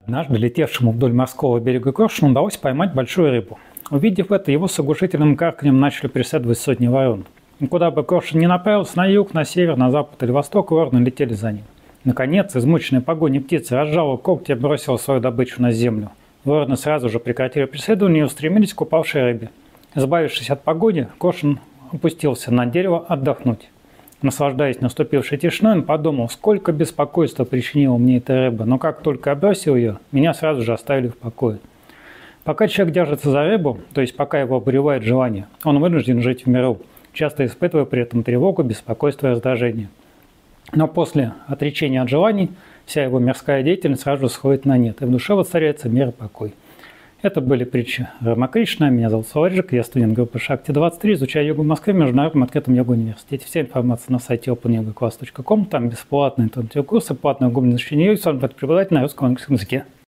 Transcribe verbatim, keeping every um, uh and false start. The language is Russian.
Однажды летевшему вдоль морского берега коршуну удалось поймать большую рыбу. Увидев это, его с оглушительным карканьем начали преследовать сотни ворон. И куда бы коршун ни направился, на юг, на север, на запад или восток, вороны летели за ним. Наконец, измученная погоней птица разжала когти и бросила свою добычу на землю. Вороны сразу же прекратили преследование и устремились к упавшей рыбе. Избавившись от погони, коршун опустился на дерево отдохнуть. Наслаждаясь наступившей тишиной, он подумал, сколько беспокойства причинила мне эта рыба, но как только я бросил ее, меня сразу же оставили в покое. Пока человек держится за рыбу, то есть пока его обуревает желание, он вынужден жить в миру, часто испытывая при этом тревогу, беспокойство и раздражение. Но после отречения от желаний вся его мирская деятельность сразу сходит на нет, и в душе воцаряется мир и покой. Это были притчи Рама Кришна. Меня зовут Славаджик, я студент группы Шакти двадцать три, изучаю йогу в Москве в Международном открытом йога-университете. Вся информация на сайте опен йога класс точка ком, там бесплатные курсы, платное углубленное изучение йоги, с вами преподаватель на русском и английском языке.